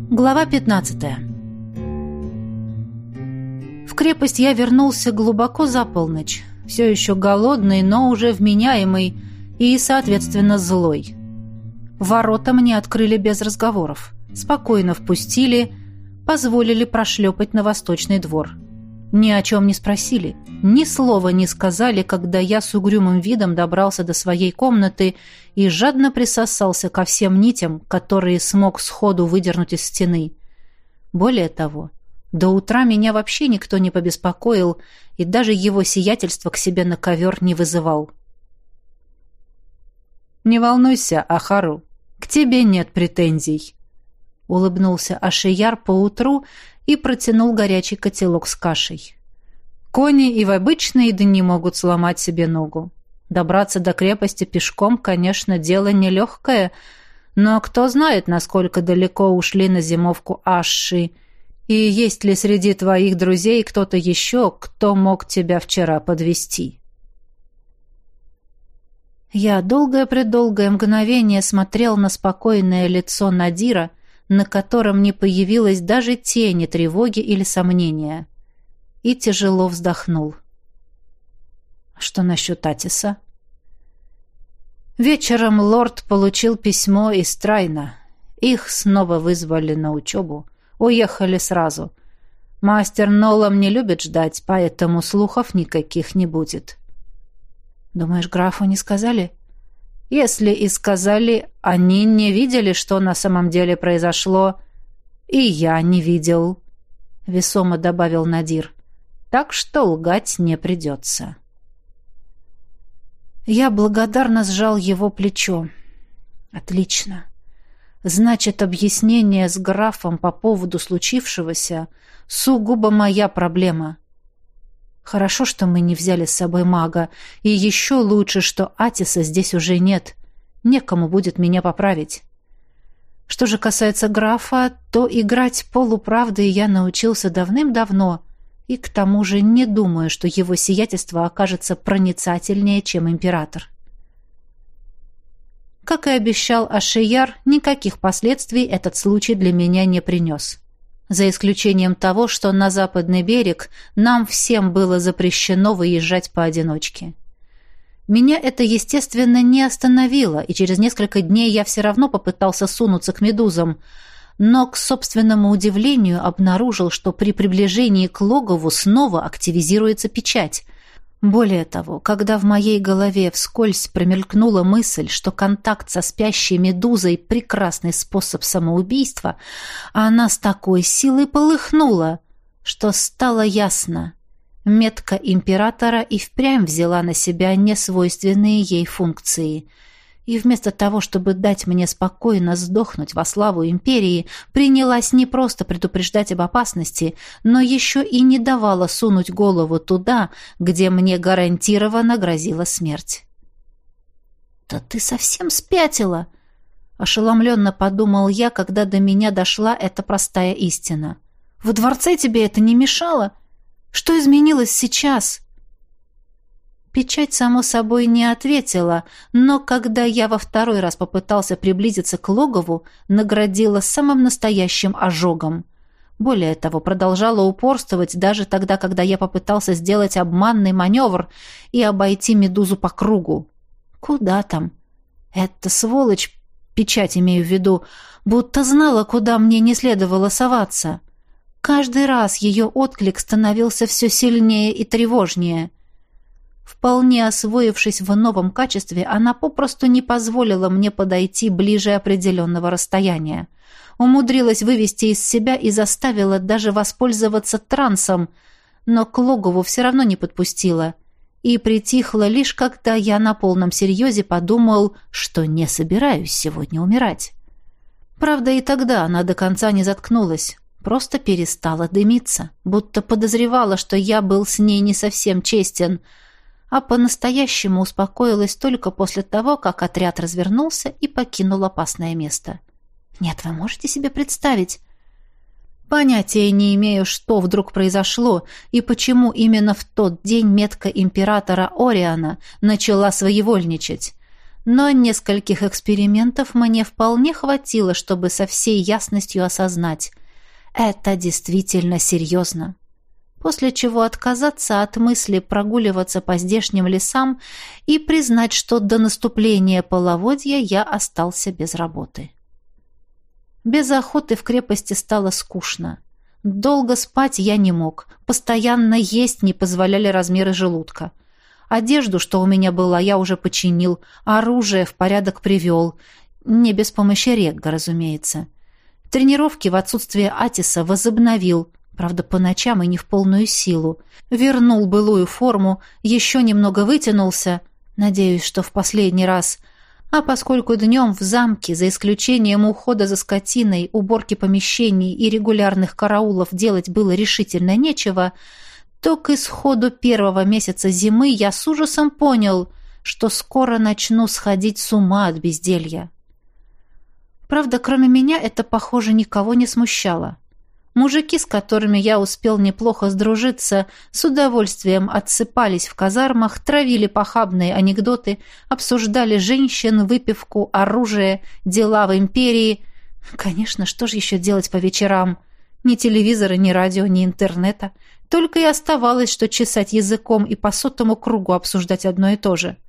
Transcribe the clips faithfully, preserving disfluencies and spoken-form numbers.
Глава пятнадцатая. В крепость я вернулся глубоко за полночь, все еще голодный, но уже вменяемый и, соответственно, злой. Ворота мне открыли без разговоров, спокойно впустили, позволили прошлепать на восточный двор. Ни о чем не спросили, ни слова не сказали, когда я с угрюмым видом добрался до своей комнаты и жадно присосался ко всем нитям, которые смог сходу выдернуть из стены. Более того, до утра меня вообще никто не побеспокоил, и даже его сиятельство к себе на ковер не вызывал. «Не волнуйся, Ахару, к тебе нет претензий», — улыбнулся Ашияр поутру и протянул горячий котелок с кашей. «Кони и в обычные дни могут сломать себе ногу. Добраться до крепости пешком, конечно, дело нелегкое, но кто знает, насколько далеко ушли на зимовку Ашши, и есть ли среди твоих друзей кто-то еще, кто мог тебя вчера подвести?» Я долгое-предолгое мгновение смотрел на спокойное лицо Надира, на котором не появилось даже тени тревоги или сомнения, и тяжело вздохнул. «Что насчет Атиса?» Вечером лорд получил письмо из Трайна. Их снова вызвали на учебу. Уехали сразу. Мастер Нолам не любит ждать, поэтому слухов никаких не будет. «Думаешь, графу не сказали?» «Если и сказали, они не видели, что на самом деле произошло. И я не видел», — весомо добавил Надир. «Так что лгать не придется». Я благодарно сжал его плечо. «Отлично. Значит, объяснение с графом по поводу случившегося сугубо моя проблема. Хорошо, что мы не взяли с собой мага, и еще лучше, что Атиса здесь уже нет. Некому будет меня поправить. Что же касается графа, то играть полуправдой я научился давным-давно, и к тому же не думаю, что его сиятельство окажется проницательнее, чем император». Как и обещал Ашияр, никаких последствий этот случай для меня не принес. За исключением того, что на западный берег нам всем было запрещено выезжать поодиночке. Меня это, естественно, не остановило, и через несколько дней я все равно попытался сунуться к медузам, но, к собственному удивлению, обнаружил, что при приближении к логову снова активизируется печать. Более того, когда в моей голове вскользь промелькнула мысль, что контакт со спящей медузой – прекрасный способ самоубийства, она с такой силой полыхнула, что стало ясно. Метка императора и впрямь взяла на себя несвойственные ей функции. И вместо того, чтобы дать мне спокойно сдохнуть во славу империи, принялась не просто предупреждать об опасности, но еще и не давала сунуть голову туда, где мне гарантированно грозила смерть. «Да ты совсем спятила!» — ошеломленно подумал я, когда до меня дошла эта простая истина. «Во дворце тебе это не мешало? Что изменилось сейчас?» Печать, само собой, не ответила, но когда я во второй раз попытался приблизиться к логову, наградила самым настоящим ожогом. Более того, продолжала упорствовать даже тогда, когда я попытался сделать обманный маневр и обойти медузу по кругу. Куда там? Эта сволочь, печать имею в виду, будто знала, куда мне не следовало соваться. Каждый раз ее отклик становился все сильнее и тревожнее. Вполне освоившись в новом качестве, она попросту не позволила мне подойти ближе определенного расстояния. Умудрилась вывести из себя и заставила даже воспользоваться трансом, но к логову все равно не подпустила. И притихла лишь когда я на полном серьезе подумал, что не собираюсь сегодня умирать. Правда, и тогда она до конца не заткнулась, просто перестала дымиться, будто подозревала, что я был с ней не совсем честен, а по-настоящему успокоилась только после того, как отряд развернулся и покинул опасное место. Нет, вы можете себе представить? Понятия не имею, что вдруг произошло и почему именно в тот день метка императора Ориана начала своевольничать. Но нескольких экспериментов мне вполне хватило, чтобы со всей ясностью осознать. Это действительно серьезно. После чего отказаться от мысли прогуливаться по здешним лесам и признать, что до наступления половодья я остался без работы. Без охоты в крепости стало скучно. Долго спать я не мог, постоянно есть не позволяли размеры желудка. Одежду, что у меня была, я уже починил, оружие в порядок привел. Не без помощи Регга, разумеется. Тренировки в отсутствие Атиса возобновил, правда, по ночам и не в полную силу. Вернул былую форму, еще немного вытянулся, надеюсь, что в последний раз. А поскольку днем в замке, за исключением ухода за скотиной, уборки помещений и регулярных караулов делать было решительно нечего, то к исходу первого месяца зимы я с ужасом понял, что скоро начну сходить с ума от безделья. Правда, кроме меня это, похоже, никого не смущало. Мужики, с которыми я успел неплохо сдружиться, с удовольствием отсыпались в казармах, травили похабные анекдоты, обсуждали женщин, выпивку, оружие, дела в империи. Конечно, что же еще делать по вечерам? Ни телевизора, ни радио, ни интернета. Только и оставалось, что чесать языком и по сотому кругу обсуждать одно и то же.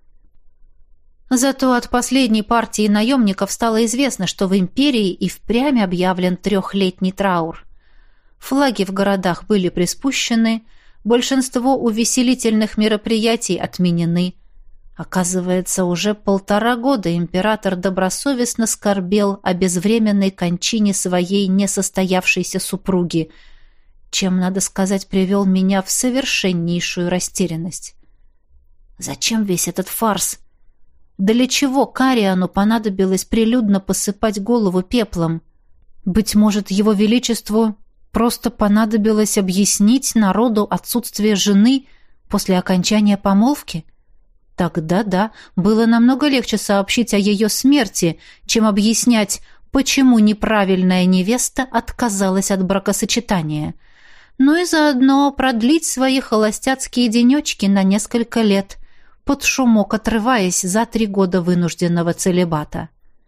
Зато от последней партии наемников стало известно, что в империи и впрямь объявлен трехлетний траур. Флаги в городах были приспущены, большинство увеселительных мероприятий отменены. Оказывается, уже полтора года император добросовестно скорбел о безвременной кончине своей несостоявшейся супруги, чем, надо сказать, привел меня в совершеннейшую растерянность. Зачем весь этот фарс? Для чего Кариану понадобилось прилюдно посыпать голову пеплом? Быть может, его величеству просто понадобилось объяснить народу отсутствие жены после окончания помолвки? Тогда да, было намного легче сообщить о ее смерти, чем объяснять, почему неправильная невеста отказалась от бракосочетания. Ну и заодно продлить свои холостяцкие денечки на несколько лет, под шумок отрываясь за три года вынужденного целибата.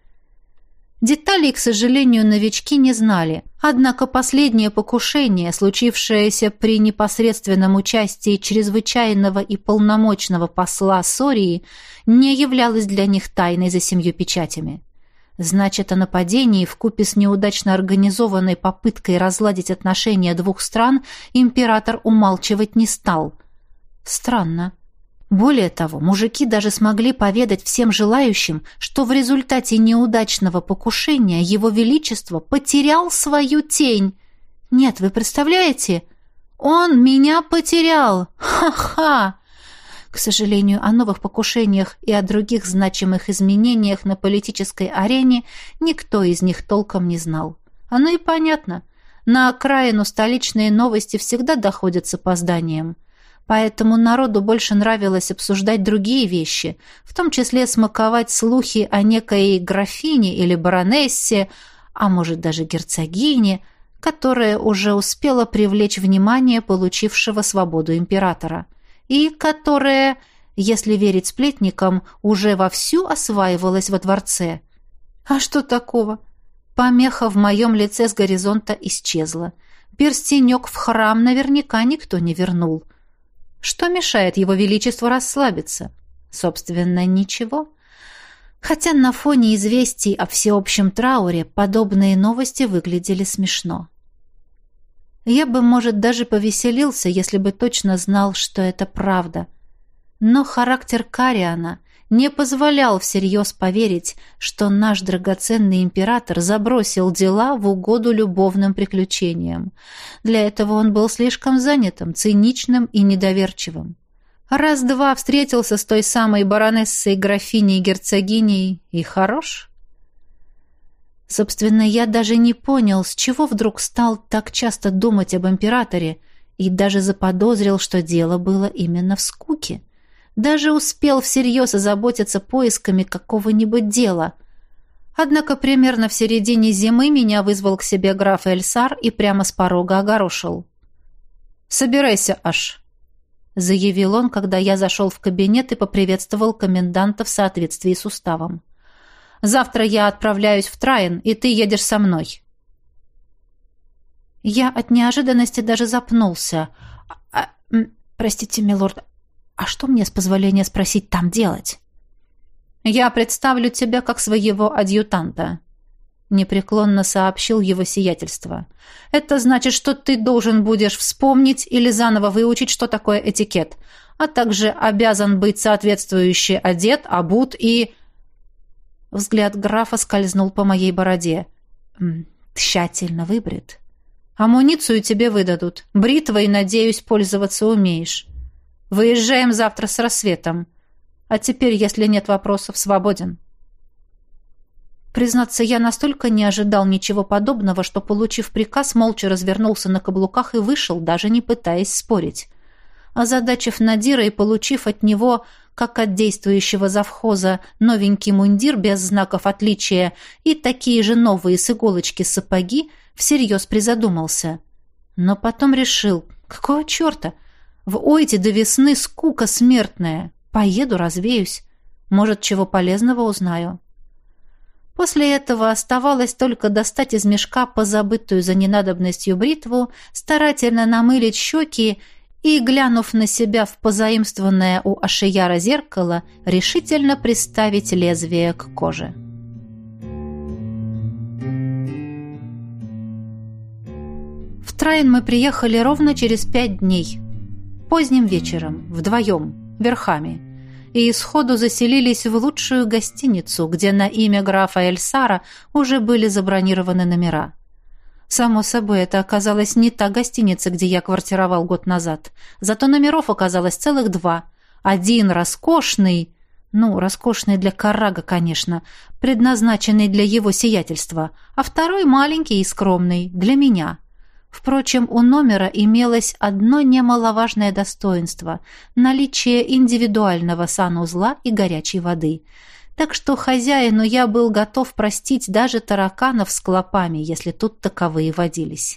Деталей, к сожалению, новички не знали, однако последнее покушение, случившееся при непосредственном участии чрезвычайного и полномочного посла Сории, не являлось для них тайной за семью печатями. Значит, о нападении вкупе с неудачно организованной попыткой разладить отношения двух стран император умалчивать не стал. Странно. Более того, мужики даже смогли поведать всем желающим, что в результате неудачного покушения его величество потерял свою тень. Нет, вы представляете? Он меня потерял! Ха-ха! К сожалению, о новых покушениях и о других значимых изменениях на политической арене никто из них толком не знал. Оно и понятно. На окраину столичные новости всегда доходят с опозданием. Поэтому народу больше нравилось обсуждать другие вещи, в том числе смаковать слухи о некой графине или баронессе, а может даже герцогине, которая уже успела привлечь внимание получившего свободу императора, и которая, если верить сплетникам, уже вовсю осваивалась во дворце. А что такого? Помеха в моем лице с горизонта исчезла. Перстенек в храм наверняка никто не вернул. Что мешает его величеству расслабиться? Собственно, ничего. Хотя на фоне известий о всеобщем трауре подобные новости выглядели смешно. Я бы, может, даже повеселился, если бы точно знал, что это правда. Но характер Кариана не позволял всерьез поверить, что наш драгоценный император забросил дела в угоду любовным приключениям. Для этого он был слишком занятым, циничным и недоверчивым. Раз-два встретился с той самой баронессой, графиней и герцогиней, и хорош. Собственно, я даже не понял, с чего вдруг стал так часто думать об императоре, и даже заподозрил, что дело было именно в скуке. Даже успел всерьез озаботиться поисками какого-нибудь дела. Однако примерно в середине зимы меня вызвал к себе граф Эльсар и прямо с порога огорошил. «Собирайся, Аш». — заявил он, когда я зашел в кабинет и поприветствовал коменданта в соответствии с уставом. «Завтра я отправляюсь в Траин, и ты едешь со мной». Я от неожиданности даже запнулся. А, а, «Простите, милорд, а что мне, с позволения спросить, там делать?» «Я представлю тебя как своего адъютанта», — непреклонно сообщил его сиятельство. «Это значит, что ты должен будешь вспомнить или заново выучить, что такое этикет, а также обязан быть соответствующе одет, обут и...» Взгляд графа скользнул по моей бороде. «Тщательно выбрит. Амуницию тебе выдадут. Бритвой, надеюсь, пользоваться умеешь. Выезжаем завтра с рассветом. А теперь, если нет вопросов, свободен». Признаться, я настолько не ожидал ничего подобного, что, получив приказ, молча развернулся на каблуках и вышел, даже не пытаясь спорить. Озадачив Надира и получив от него, как от действующего завхоза, новенький мундир без знаков отличия и такие же новые с иголочки сапоги, всерьез призадумался. Но потом решил, какого черта? В Ойте до весны скука смертная. Поеду, развеюсь. Может, чего полезного узнаю. После этого оставалось только достать из мешка позабытую за ненадобностью бритву, старательно намылить щеки и, глянув на себя в позаимствованное у Ашияра зеркало, решительно приставить лезвие к коже. В Траин мы приехали ровно через пять дней. Поздним вечером, вдвоем, верхами, и сходу заселились в лучшую гостиницу, где на имя графа Эльсара уже были забронированы номера. Само собой, это оказалась не та гостиница, где я квартировал год назад. Зато номеров оказалось целых два. Один роскошный, ну, роскошный для Каррага, конечно, предназначенный для его сиятельства, а второй маленький и скромный, для меня. Впрочем, у номера имелось одно немаловажное достоинство – наличие индивидуального санузла и горячей воды. Так что хозяину я был готов простить даже тараканов с клопами, если тут таковые водились.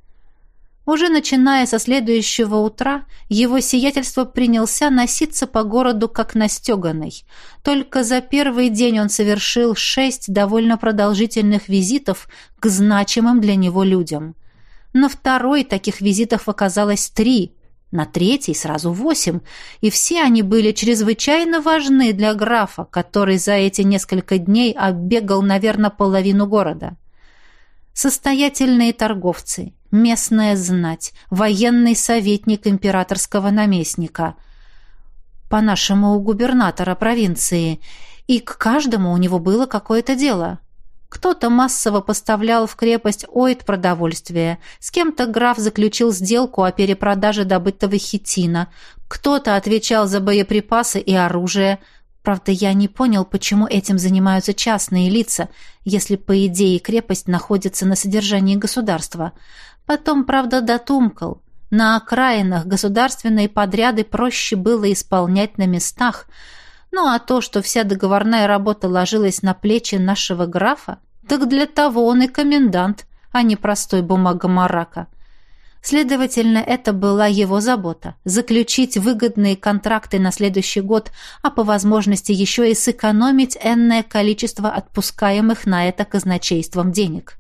Уже начиная со следующего утра, его сиятельство принялся носиться по городу как настеганный. Только за первый день он совершил шесть довольно продолжительных визитов к значимым для него людям. На второй таких визитов оказалось три, на третий сразу восемь, и все они были чрезвычайно важны для графа, который за эти несколько дней оббегал, наверное, половину города. Состоятельные торговцы, местная знать, военный советник императорского наместника, по-нашему у губернатора провинции, и к каждому у него было какое-то дело. Кто-то массово поставлял в крепость Ойт продовольствие, с кем-то граф заключил сделку о перепродаже добытого хитина, кто-то отвечал за боеприпасы и оружие. Правда, я не понял, почему этим занимаются частные лица, если, по идее, крепость находится на содержании государства. Потом, правда, дотумкал. На окраинах государственные подряды проще было исполнять на местах. Ну а то, что вся договорная работа ложилась на плечи нашего графа, так для того он и комендант, а не простой бумагомарака. Следовательно, это была его забота – заключить выгодные контракты на следующий год, а по возможности еще и сэкономить энное количество отпускаемых на это казначейством денег.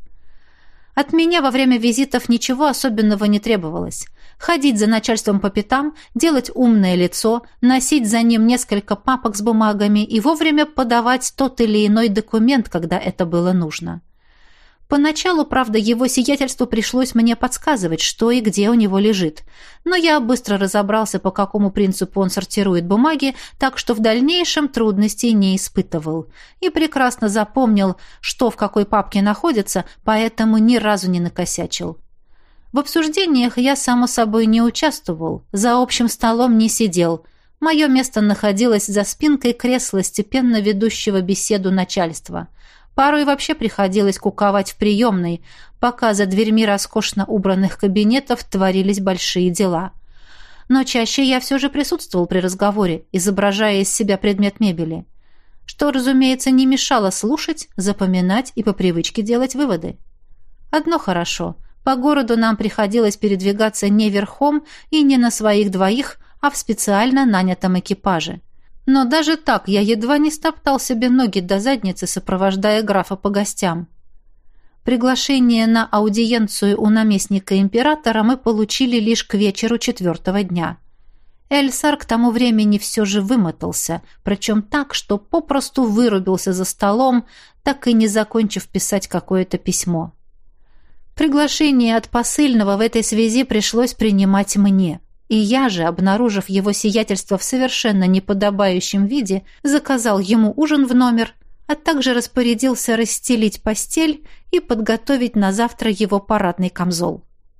От меня во время визитов ничего особенного не требовалось. Ходить за начальством по пятам, делать умное лицо, носить за ним несколько папок с бумагами и вовремя подавать тот или иной документ, когда это было нужно. Поначалу, правда, его сиятельству пришлось мне подсказывать, что и где у него лежит. Но я быстро разобрался, по какому принципу он сортирует бумаги, так что в дальнейшем трудностей не испытывал. И прекрасно запомнил, что в какой папке находится, поэтому ни разу не накосячил. В обсуждениях я, само собой, не участвовал, за общим столом не сидел. Мое место находилось за спинкой кресла степенно ведущего беседу начальства. Порой вообще приходилось куковать в приемной, пока за дверьми роскошно убранных кабинетов творились большие дела. Но чаще я все же присутствовал при разговоре, изображая из себя предмет мебели, что, разумеется, не мешало слушать, запоминать и по привычке делать выводы. Одно хорошо – по городу нам приходилось передвигаться не верхом и не на своих двоих, а в специально нанятом экипаже. Но даже так я едва не стоптал себе ноги до задницы, сопровождая графа по гостям. Приглашение на аудиенцию у наместника императора мы получили лишь к вечеру четвертого дня. Эльсар к тому времени все же вымотался, причем так, что попросту вырубился за столом, так и не закончив писать какое-то письмо. Приглашение от посыльного в этой связи пришлось принимать мне, и я же, обнаружив его сиятельство в совершенно неподобающем виде, заказал ему ужин в номер, а также распорядился расстелить постель и подготовить на завтра его парадный камзол.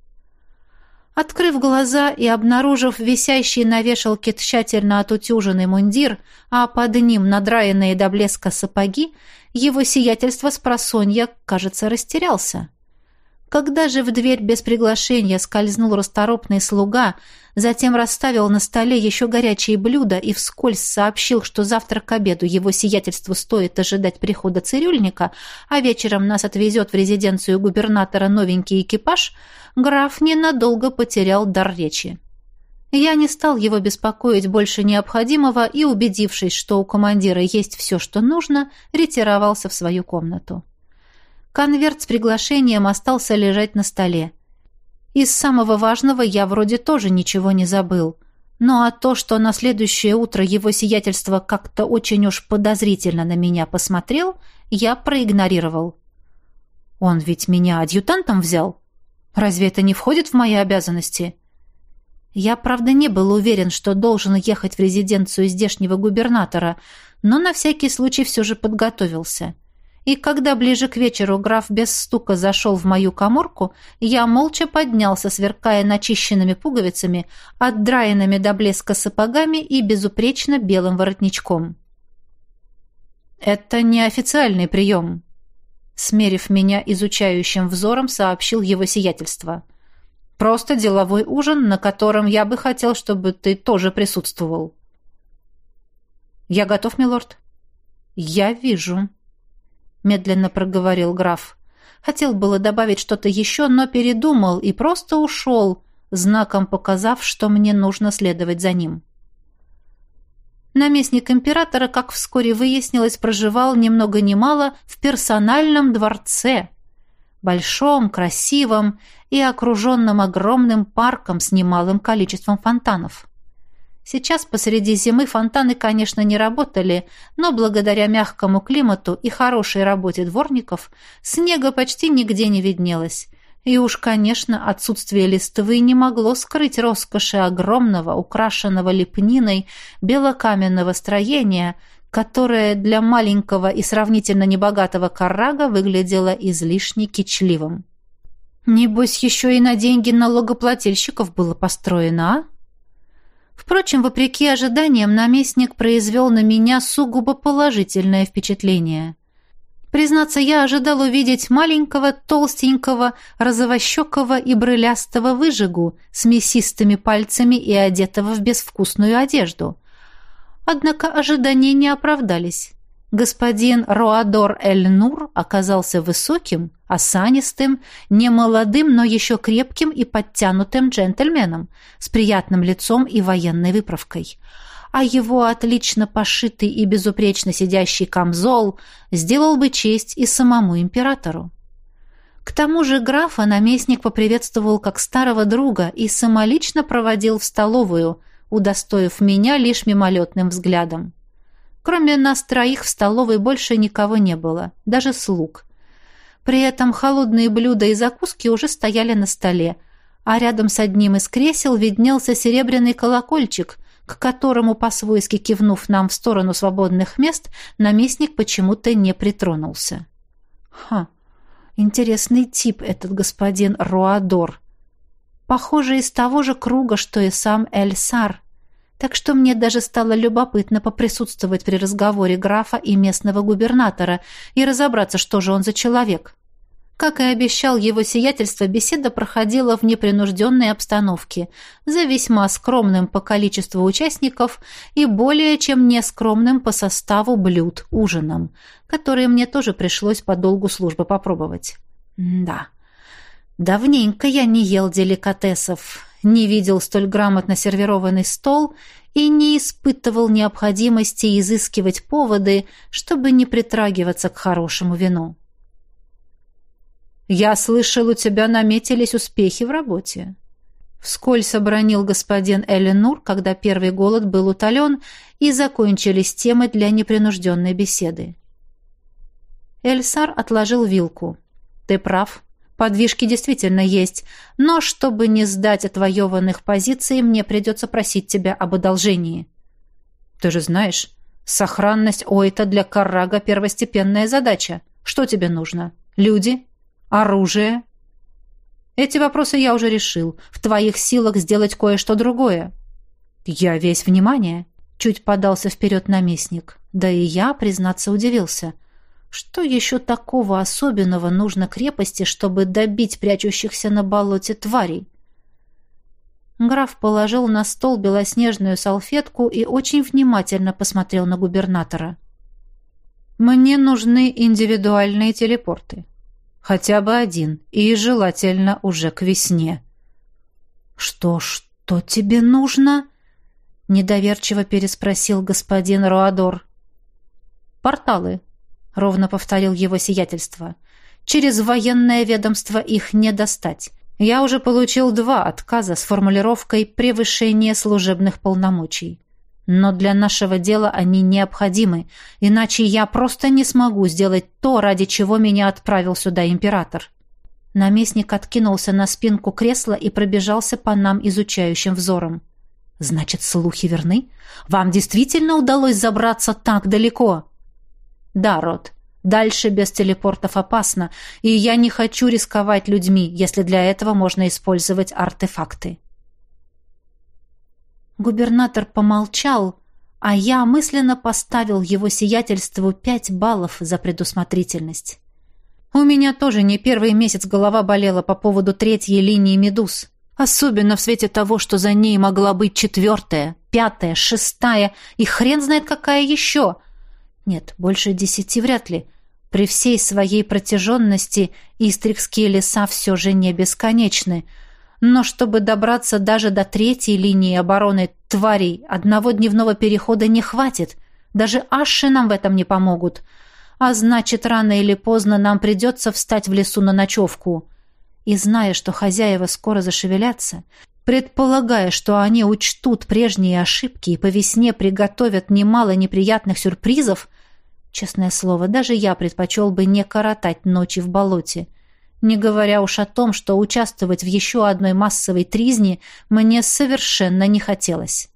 Открыв глаза и обнаружив висящий на вешалке тщательно отутюженный мундир, а под ним надраенные до блеска сапоги, его сиятельство спросонья, кажется, растерялся. Когда же в дверь без приглашения скользнул расторопный слуга, затем расставил на столе еще горячие блюда и вскользь сообщил, что завтра к обеду его сиятельству стоит ожидать прихода цирюльника, а вечером нас отвезет в резиденцию губернатора новенький экипаж, граф ненадолго потерял дар речи. Я не стал его беспокоить больше необходимого и, убедившись, что у командира есть все, что нужно, ретировался в свою комнату. Конверт с приглашением остался лежать на столе. Из самого важного я вроде тоже ничего не забыл. Ну а то, что на следующее утро его сиятельство как-то очень уж подозрительно на меня посмотрел, я проигнорировал. Он ведь меня адъютантом взял? Разве это не входит в мои обязанности? Я, правда, не был уверен, что должен ехать в резиденцию здешнего губернатора, но на всякий случай все же подготовился. И когда ближе к вечеру граф без стука зашел в мою каморку, я молча поднялся, сверкая начищенными пуговицами, отдраенными до блеска сапогами и безупречно белым воротничком. «Это неофициальный прием», — смерив меня изучающим взором, сообщил его сиятельство. «Просто деловой ужин, на котором я бы хотел, чтобы ты тоже присутствовал». «Я готов, милорд». «Я вижу», — медленно проговорил граф. Хотел было добавить что-то еще, но передумал и просто ушел, знаком показав, что мне нужно следовать за ним. Наместник императора, как вскоре выяснилось, проживал ни много ни мало в персональном дворце, большом, красивом и окруженном огромным парком с немалым количеством фонтанов. Сейчас посреди зимы фонтаны, конечно, не работали, но благодаря мягкому климату и хорошей работе дворников снега почти нигде не виднелось. И уж, конечно, отсутствие листвы не могло скрыть роскоши огромного, украшенного лепниной, белокаменного строения, которое для маленького и сравнительно небогатого каррага выглядело излишне кичливым. Небось, еще и на деньги налогоплательщиков было построено, а? Впрочем, вопреки ожиданиям, наместник произвел на меня сугубо положительное впечатление. Признаться, я ожидал увидеть маленького, толстенького, розовощекого и брылястого выжигу с мясистыми пальцами и одетого в безвкусную одежду. Однако ожидания не оправдались. Господин Роадор Эль-Нур оказался высоким, осанистым, немолодым, но еще крепким и подтянутым джентльменом с приятным лицом и военной выправкой. А его отлично пошитый и безупречно сидящий камзол сделал бы честь и самому императору. К тому же графа наместник поприветствовал как старого друга и самолично проводил в столовую, удостоив меня лишь мимолетным взглядом. Кроме нас троих в столовой больше никого не было, даже слуг. При этом холодные блюда и закуски уже стояли на столе, а рядом с одним из кресел виднелся серебряный колокольчик, к которому, по-свойски кивнув нам в сторону свободных мест, наместник почему-то не притронулся. Ха, интересный тип этот господин Роадор. Похоже, из того же круга, что и сам Эльсар. Так что мне даже стало любопытно поприсутствовать при разговоре графа и местного губернатора и разобраться, что же он за человек. Как и обещал его сиятельство, беседа проходила в непринужденной обстановке, за весьма скромным по количеству участников и более чем нескромным по составу блюд ужином, которые мне тоже пришлось по долгу службы попробовать. Да, давненько я не ел деликатесов. не видел столь грамотно сервированный стол и не испытывал необходимости изыскивать поводы, чтобы не притрагиваться к хорошему вину. «Я слышал, у тебя наметились успехи в работе», — вскользь обронил господин Элинур, когда первый голод был утолен, и закончились темы для непринужденной беседы. Эльсар отложил вилку. «Ты прав. Подвижки действительно есть, но чтобы не сдать отвоеванных позиций, мне придется просить тебя об одолжении. Ты же знаешь, сохранность Ойта для Каррага — первостепенная задача. Что тебе нужно? Люди? Оружие?» «Эти вопросы я уже решил. В твоих силах сделать кое-что другое». «Я весь внимание», — чуть подался вперед наместник. Да и я, признаться, удивился. Что еще такого особенного нужно крепости, чтобы добить прячущихся на болоте тварей? Граф положил на стол белоснежную салфетку и очень внимательно посмотрел на губернатора. «Мне нужны индивидуальные телепорты. Хотя бы один, и желательно уже к весне». «Что, что тебе нужно?» — недоверчиво переспросил господин Роадор. «Порталы», — ровно повторил его сиятельство. «Через военное ведомство их не достать. Я уже получил два отказа с формулировкой «превышение служебных полномочий». Но для нашего дела они необходимы, иначе я просто не смогу сделать то, ради чего меня отправил сюда император». Наместник откинулся на спинку кресла и пробежался по нам изучающим взором. «Значит, слухи верны? Вам действительно удалось забраться так далеко?» «Да, Рот. Дальше без телепортов опасно, и я не хочу рисковать людьми, если для этого можно использовать артефакты». Губернатор помолчал, а я мысленно поставил его сиятельству пять баллов за предусмотрительность. У меня тоже не первый месяц голова болела по поводу третьей линии медуз, особенно в свете того, что за ней могла быть четвертая, пятая, шестая и хрен знает какая еще. Нет, больше десяти вряд ли. При всей своей протяженности истрикские леса все же не бесконечны. Но чтобы добраться даже до третьей линии обороны тварей, одного дневного перехода не хватит. Даже аши нам в этом не помогут. А значит, рано или поздно нам придется встать в лесу на ночевку. И зная, что хозяева скоро зашевелятся, предполагая, что они учтут прежние ошибки и по весне приготовят немало неприятных сюрпризов, честное слово, даже я предпочел бы не коротать ночи в болоте. Не говоря уж о том, что участвовать в еще одной массовой тризне мне совершенно не хотелось.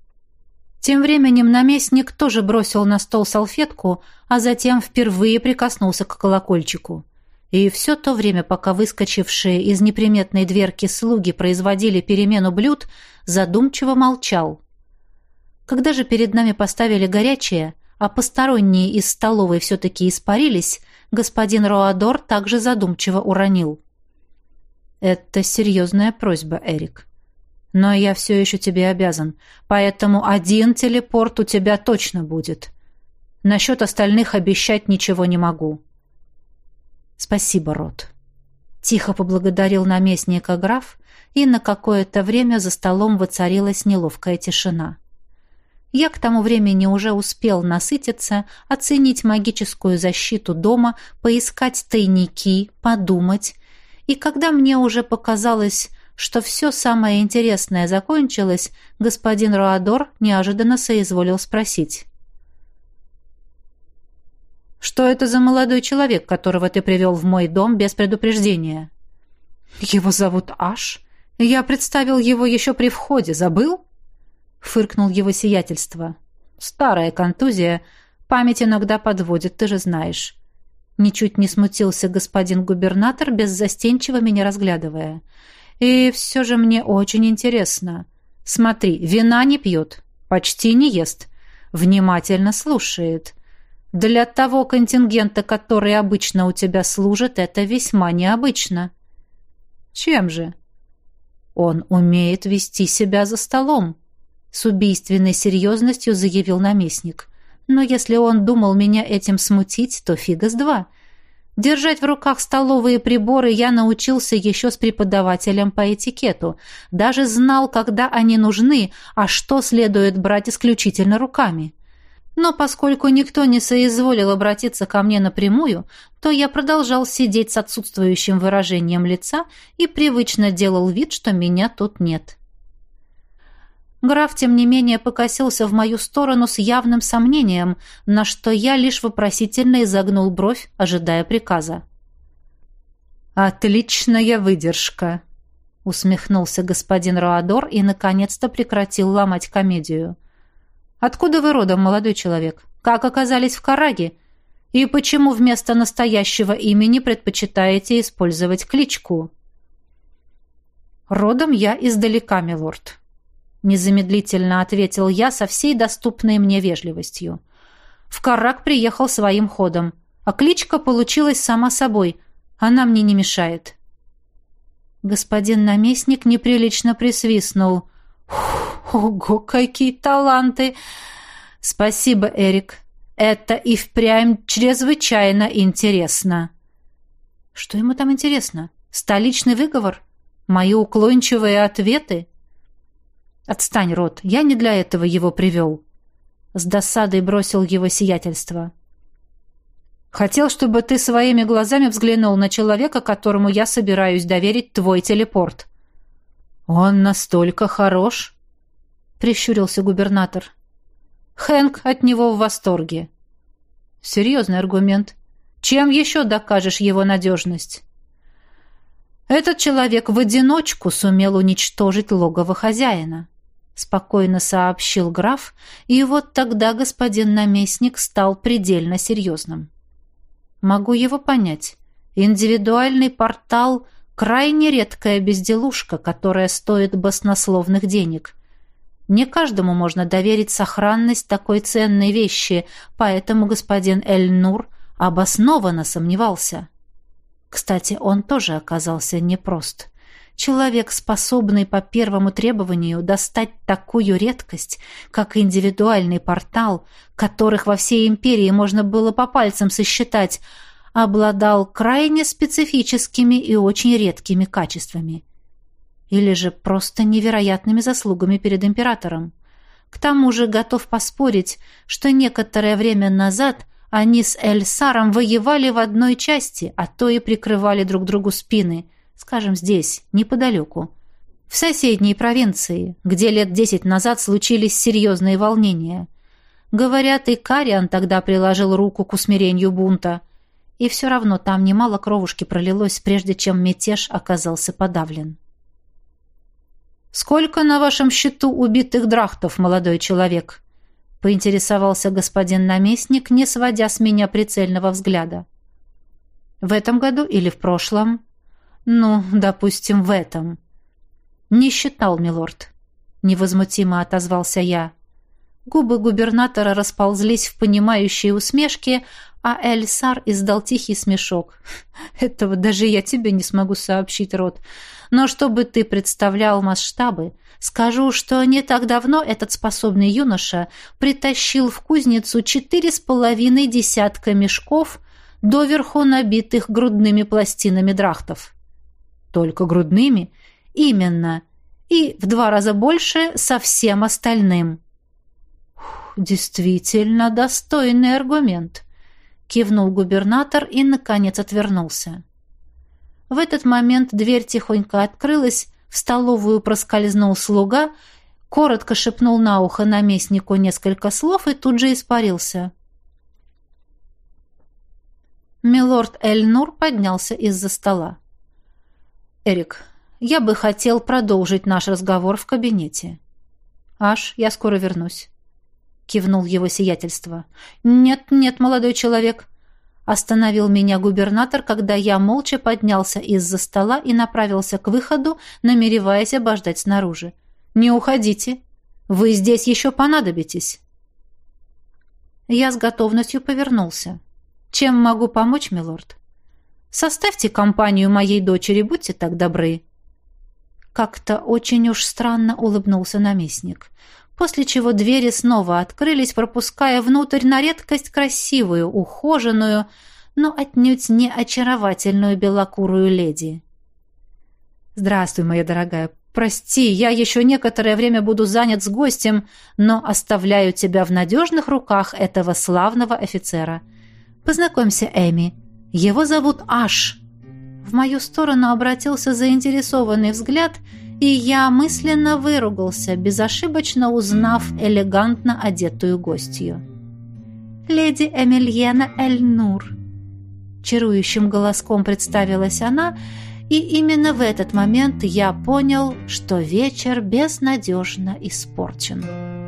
Тем временем наместник тоже бросил на стол салфетку, а затем впервые прикоснулся к колокольчику. И все то время, пока выскочившие из неприметной дверки слуги производили перемену блюд, задумчиво молчал. Когда же перед нами поставили горячее, а посторонние из столовой все-таки испарились, господин Роадор также задумчиво уронил. «Это серьезная просьба, Эрик. Но я все еще тебе обязан, поэтому один телепорт у тебя точно будет. Насчет остальных обещать ничего не могу». «Спасибо, Рот». Тихо поблагодарил наместника граф, и на какое-то время за столом воцарилась неловкая тишина. Я к тому времени уже успел насытиться, оценить магическую защиту дома, поискать тайники, подумать. И когда мне уже показалось, что все самое интересное закончилось, господин Роадор неожиданно соизволил спросить. «Что это за молодой человек, которого ты привел в мой дом без предупреждения?» «Его зовут Аш. Я представил его еще при входе. Забыл?» — фыркнул его сиятельство. «Старая контузия. Память иногда подводит, ты же знаешь». Ничуть не смутился господин губернатор, беззастенчиво меня разглядывая. «И все же мне очень интересно. Смотри, вина не пьет, почти не ест, внимательно слушает. Для того контингента, который обычно у тебя служит, это весьма необычно». «Чем же?» «Он умеет вести себя за столом», — с убийственной серьезностью заявил наместник. «Но если он думал меня этим смутить, то фига с два. Держать в руках столовые приборы я научился еще с преподавателем по этикету. Даже знал, когда они нужны, а что следует брать исключительно руками. Но поскольку никто не соизволил обратиться ко мне напрямую, то я продолжал сидеть с отсутствующим выражением лица и привычно делал вид, что меня тут нет. Граф, тем не менее, покосился в мою сторону с явным сомнением, на что я лишь вопросительно изогнул бровь, ожидая приказа. «Отличная выдержка!» — усмехнулся господин Роадор и, наконец-то, прекратил ломать комедию. «Откуда вы родом, молодой человек? Как оказались в Караге? И почему вместо настоящего имени предпочитаете использовать кличку?» «Родом я издалека, милорд», — незамедлительно ответил я со всей доступной мне вежливостью. «В Караг приехал своим ходом, а кличка получилась сама собой. Она мне не мешает». Господин наместник неприлично присвистнул. «Ого, какие таланты! Спасибо, Эрик. Это и впрямь чрезвычайно интересно». «Что ему там интересно? Столичный выговор? Мои уклончивые ответы?» «Отстань, Рот, я не для этого его привел». С досадой бросил его сиятельство. «Хотел, чтобы ты своими глазами взглянул на человека, которому я собираюсь доверить твой телепорт». «Он настолько хорош?» — прищурился губернатор. «Хэнк от него в восторге». «Серьезный аргумент. Чем еще докажешь его надежность?» «Этот человек в одиночку сумел уничтожить логово хозяина», — спокойно сообщил граф, и вот тогда господин наместник стал предельно серьезным. «Могу его понять. Индивидуальный портал — крайне редкая безделушка, которая стоит баснословных денег. Не каждому можно доверить сохранность такой ценной вещи, поэтому господин Эль-Нур обоснованно сомневался». Кстати, он тоже оказался непрост. Человек, способный по первому требованию достать такую редкость, как индивидуальный портал, которых во всей империи можно было по пальцам сосчитать, обладал крайне специфическими и очень редкими качествами. Или же просто невероятными заслугами перед императором. К тому же готов поспорить, что некоторое время назад они с Эльсаром воевали в одной части, а то и прикрывали друг другу спины, скажем, здесь, неподалеку, в соседней провинции, где лет десять назад случились серьезные волнения. Говорят, и Кариан тогда приложил руку к усмирению бунта, и все равно там немало кровушки пролилось, прежде чем мятеж оказался подавлен. «Сколько на вашем счету убитых драхтов, молодой человек?» — поинтересовался господин наместник, не сводя с меня прицельного взгляда. «В этом году или в прошлом?» «Ну, допустим, в этом». «Не считал, милорд», — невозмутимо отозвался я. Губы губернатора расползлись в понимающей усмешке, а Эльсар издал тихий смешок. «Этого даже я тебе не смогу сообщить, Рот. Но чтобы ты представлял масштабы, скажу, что не так давно этот способный юноша притащил в кузницу четыре с половиной десятка мешков, доверху набитых грудными пластинами драхтов». «Только грудными?» «Именно. И в два раза больше со всем остальным». «Действительно достойный аргумент», — кивнул губернатор и, наконец, отвернулся. В этот момент дверь тихонько открылась, в столовую проскользнул слуга, коротко шепнул на ухо наместнику несколько слов и тут же испарился. Милорд Эль-Нур поднялся из-за стола. «Эрик, я бы хотел продолжить наш разговор в кабинете». «Аш, я скоро вернусь», — кивнул его сиятельство. «Нет, нет, молодой человек», — остановил меня губернатор, когда я молча поднялся из-за стола и направился к выходу, намереваясь обождать снаружи. «Не уходите. Вы здесь еще понадобитесь». Я с готовностью повернулся. «Чем могу помочь, милорд?» «Составьте компанию моей дочери, будьте так добры». Как-то очень уж странно улыбнулся наместник, после чего двери снова открылись, пропуская внутрь на редкость красивую, ухоженную, но отнюдь не очаровательную белокурую леди. «Здравствуй, моя дорогая. Прости, я еще некоторое время буду занят с гостем, но оставляю тебя в надежных руках этого славного офицера. Познакомься, Эми. Его зовут Аш». В мою сторону обратился заинтересованный взгляд, и я мысленно выругался, безошибочно узнав элегантно одетую гостью. «Леди Эмильена Эль-Нур», — чарующим голоском представилась она, и именно в этот момент я понял, что вечер безнадежно испорчен.